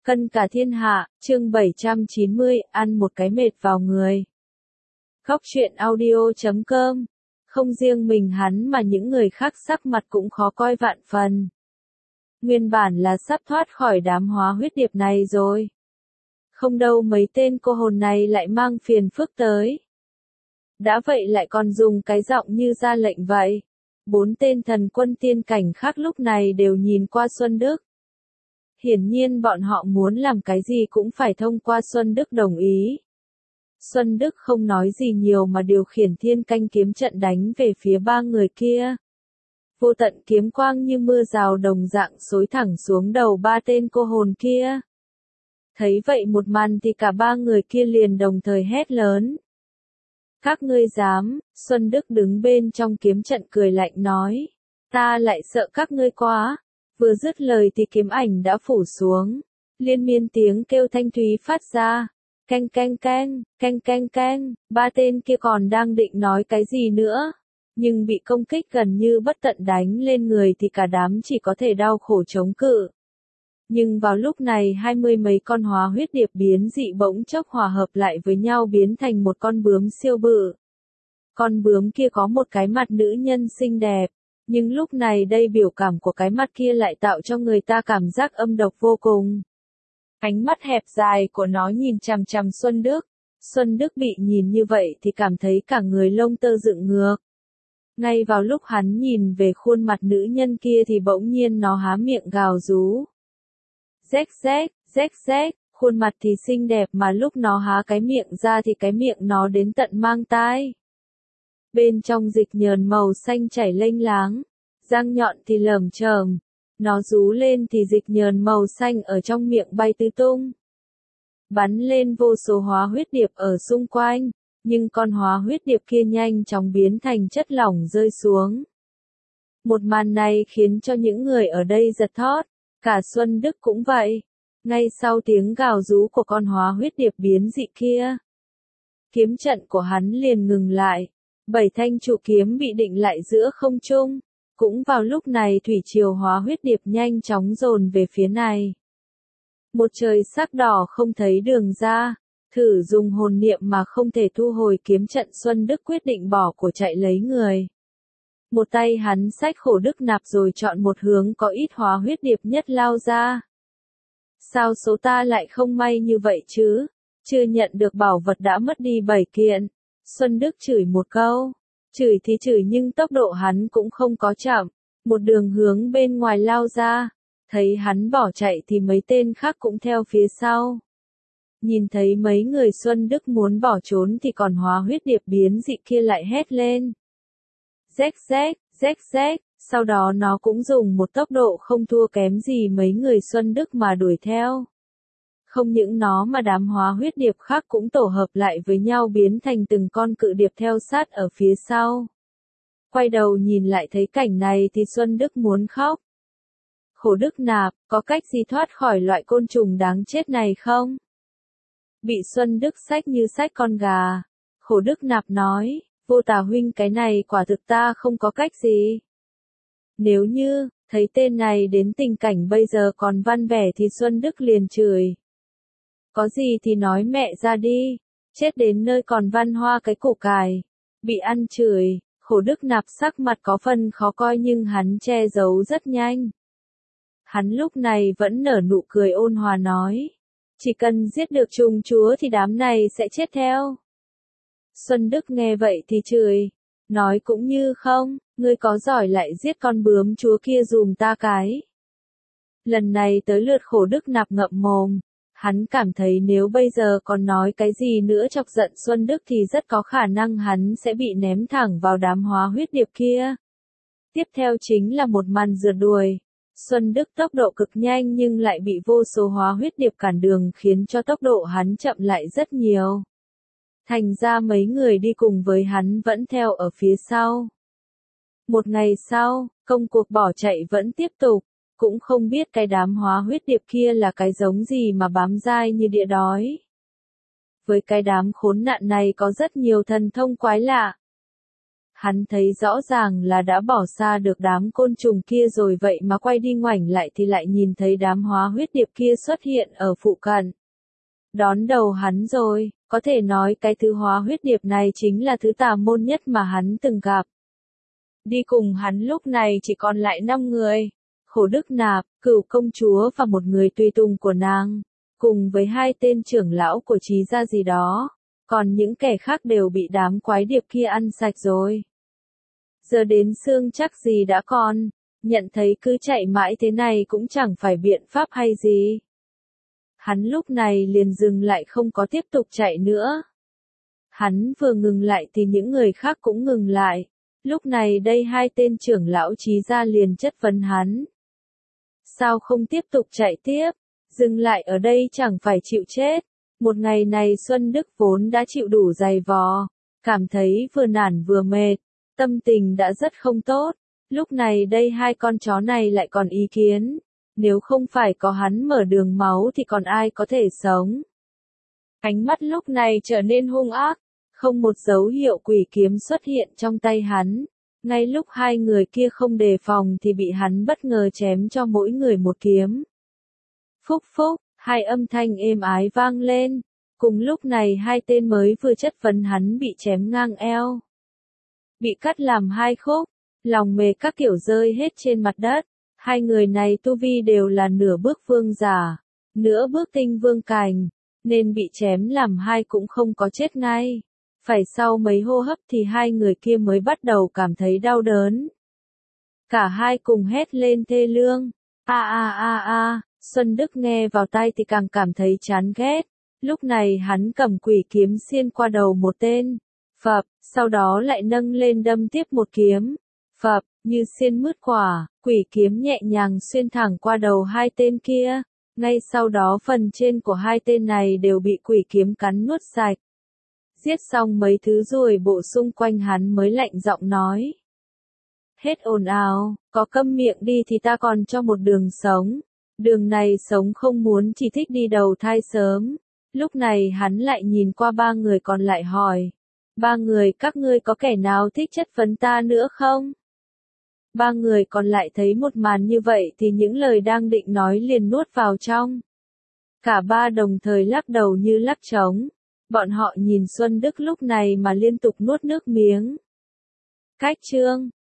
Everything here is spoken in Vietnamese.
Cân cả thiên hạ, chương 790, ăn một cái mệt vào người. Góc truyện audio.com. Không riêng mình hắn mà những người khác sắc mặt cũng khó coi vạn phần. Nguyên bản là sắp thoát khỏi đám hóa huyết điệp này rồi. Không đâu mấy tên cô hồn này lại mang phiền phức tới. Đã vậy lại còn dùng cái giọng như ra lệnh vậy. 4 tên thần quân tiên cảnh khác lúc này đều nhìn qua Xuân Đức. Hiển nhiên bọn họ muốn làm cái gì cũng phải thông qua Xuân Đức đồng ý. Xuân Đức không nói gì nhiều mà điều khiển thiên canh kiếm trận đánh về phía 3 người kia. Vô tận kiếm quang như mưa rào đồng dạng xối thẳng xuống đầu 3 tên cô hồn kia. Thấy vậy một màn thì cả 3 người kia liền đồng thời hét lớn. Các ngươi dám, Xuân Đức đứng bên trong kiếm trận cười lạnh nói. Ta lại sợ các ngươi quá. Vừa dứt lời thì kiếm ảnh đã phủ xuống. Liên miên tiếng kêu thanh thúy phát ra. Canh canh canh, canh canh canh, 3 tên kia còn đang định nói cái gì nữa. Nhưng bị công kích gần như bất tận đánh lên người thì cả đám chỉ có thể đau khổ chống cự. Nhưng vào lúc này 20 mấy con hóa huyết điệp biến dị bỗng chốc hòa hợp lại với nhau biến thành một con bướm siêu bự. Con bướm kia có một cái mặt nữ nhân xinh đẹp. Nhưng lúc này đây biểu cảm của cái mặt kia lại tạo cho người ta cảm giác âm độc vô cùng. Ánh mắt hẹp dài của nó nhìn chằm chằm Xuân Đức. Xuân Đức bị nhìn như vậy thì cảm thấy cả người lông tơ dựng ngược. Ngay vào lúc hắn nhìn về khuôn mặt nữ nhân kia thì bỗng nhiên nó há miệng gào rú. Rách rách, rách rách, khuôn mặt thì xinh đẹp mà lúc nó há cái miệng ra thì cái miệng nó đến tận mang tai. Bên trong dịch nhờn màu xanh chảy lênh láng, răng nhọn thì lởm chởm, nó rú lên thì dịch nhờn màu xanh ở trong miệng bay tứ tung. Bắn lên vô số hóa huyết điệp ở xung quanh, nhưng con hóa huyết điệp kia nhanh chóng biến thành chất lỏng rơi xuống. Một màn này khiến cho những người ở đây giật thót, cả Xuân Đức cũng vậy. Ngay sau tiếng gào rú của con hóa huyết điệp biến dị kia, kiếm trận của hắn liền ngừng lại. 7 thanh trụ kiếm bị định lại giữa không trung. Cũng vào lúc này thủy triều hóa huyết điệp nhanh chóng dồn về phía này. Một trời sắc đỏ không thấy đường ra. Thử dùng hồn niệm mà không thể thu hồi kiếm trận, Xuân Đức quyết định bỏ của chạy lấy người. Một tay hắn xách khổ đức nạp rồi chọn một hướng có ít hóa huyết điệp nhất lao ra. Sao số ta lại không may như vậy chứ? Chưa nhận được bảo vật đã mất đi 7 kiện. Xuân Đức chửi một câu. Chửi thì chửi nhưng tốc độ hắn cũng không có chậm. Một đường hướng bên ngoài lao ra. Thấy hắn bỏ chạy thì mấy tên khác cũng theo phía sau. Nhìn thấy mấy người Xuân Đức muốn bỏ trốn thì còn hóa huyết điệp biến dị kia lại hét lên. Rách rách, rách rách. Sau đó nó cũng dùng một tốc độ không thua kém gì mấy người Xuân Đức mà đuổi theo. Không những nó mà đám hóa huyết điệp khác cũng tổ hợp lại với nhau biến thành từng con cự điệp theo sát ở phía sau. Quay đầu nhìn lại thấy cảnh này thì Xuân Đức muốn khóc. Khổ Đức nạp, có cách gì thoát khỏi loại côn trùng đáng chết này không? Bị Xuân Đức xách như xách con gà. Khổ Đức nạp nói, Vô Tà huynh, cái này quả thực ta không có cách gì. Nếu như, thấy tên này đến tình cảnh bây giờ còn văn vẻ thì Xuân Đức liền chửi. Có gì thì nói mẹ ra đi, chết đến nơi còn văn hoa cái củ cải. Bị ăn chửi, Khổ Đức nạp sắc mặt có phần khó coi nhưng hắn che giấu rất nhanh. Hắn lúc này vẫn nở nụ cười ôn hòa nói. Chỉ cần giết được trùng chúa thì đám này sẽ chết theo. Xuân Đức nghe vậy thì chửi. Nói cũng như không, ngươi có giỏi lại giết con bướm chúa kia dùm ta cái. Lần này tới lượt Khổ Đức nạp ngậm mồm. Hắn cảm thấy nếu bây giờ còn nói cái gì nữa chọc giận Xuân Đức thì rất có khả năng hắn sẽ bị ném thẳng vào đám hóa huyết điệp kia. Tiếp theo chính là một màn rượt đuổi. Xuân Đức tốc độ cực nhanh nhưng lại bị vô số hóa huyết điệp cản đường khiến cho tốc độ hắn chậm lại rất nhiều. Thành ra mấy người đi cùng với hắn vẫn theo ở phía sau. Một ngày sau, công cuộc bỏ chạy vẫn tiếp tục. Cũng không biết cái đám hóa huyết điệp kia là cái giống gì mà bám dai như địa đói. Với cái đám khốn nạn này có rất nhiều thần thông quái lạ. Hắn thấy rõ ràng là đã bỏ xa được đám côn trùng kia rồi vậy mà quay đi ngoảnh lại thì lại nhìn thấy đám hóa huyết điệp kia xuất hiện ở phụ cận. Đón đầu hắn rồi, có thể nói cái thứ hóa huyết điệp này chính là thứ tà môn nhất mà hắn từng gặp. Đi cùng hắn lúc này chỉ còn lại 5 người. Khổ Đức Nạp, Cửu công chúa và một người tùy tùng của nàng, cùng với 2 tên trưởng lão của Trí gia gì đó, còn những kẻ khác đều bị đám quái điệp kia ăn sạch rồi. Giờ đến xương chắc gì đã còn, nhận thấy cứ chạy mãi thế này cũng chẳng phải biện pháp hay gì. Hắn lúc này liền dừng lại không có tiếp tục chạy nữa. Hắn vừa ngừng lại thì những người khác cũng ngừng lại. Lúc này đây 2 tên trưởng lão Trí gia liền chất vấn hắn. Sao không tiếp tục chạy tiếp? Dừng lại ở đây chẳng phải chịu chết. Một ngày này Xuân Đức vốn đã chịu đủ dày vò, cảm thấy vừa nản vừa mệt, tâm tình đã rất không tốt. Lúc này đây 2 con chó này lại còn ý kiến. Nếu không phải có hắn mở đường máu thì còn ai có thể sống. Ánh mắt lúc này trở nên hung ác, không một dấu hiệu quỷ kiếm xuất hiện trong tay hắn. Ngay lúc 2 người kia không đề phòng thì bị hắn bất ngờ chém cho mỗi người một kiếm. Phúc phúc, 2 âm thanh êm ái vang lên. Cùng lúc này 2 tên mới vừa chất vấn hắn bị chém ngang eo. Bị cắt làm 2 khúc, lòng mề các kiểu rơi hết trên mặt đất. 2 người này tu vi đều là nửa bước vương giả, nửa bước tinh vương cành, nên bị chém làm 2 cũng không có chết ngay. Phải sau mấy hô hấp thì 2 người kia mới bắt đầu cảm thấy đau đớn. Cả 2 cùng hét lên thê lương. A a a a, Xuân Đức nghe vào tai thì càng cảm thấy chán ghét. Lúc này hắn cầm quỷ kiếm xiên qua đầu một tên. Phập, sau đó lại nâng lên đâm tiếp một kiếm. Phập, như xiên mứt quả, quỷ kiếm nhẹ nhàng xuyên thẳng qua đầu 2 tên kia. Ngay sau đó phần trên của 2 tên này đều bị quỷ kiếm cắn nuốt sạch. Giết xong mấy thứ rồi bộ xung quanh hắn mới lạnh giọng nói. Hết ồn ào, có câm miệng đi thì ta còn cho một đường sống. Đường này sống không muốn chỉ thích đi đầu thai sớm. Lúc này hắn lại nhìn qua 3 người còn lại hỏi. 3 người các ngươi có kẻ nào thích chất vấn ta nữa không? 3 người còn lại thấy một màn như vậy thì những lời đang định nói liền nuốt vào trong. Cả 3 đồng thời lắc đầu như lắc trống. Bọn họ nhìn Xuân Đức lúc này mà liên tục nuốt nước miếng. Cách chương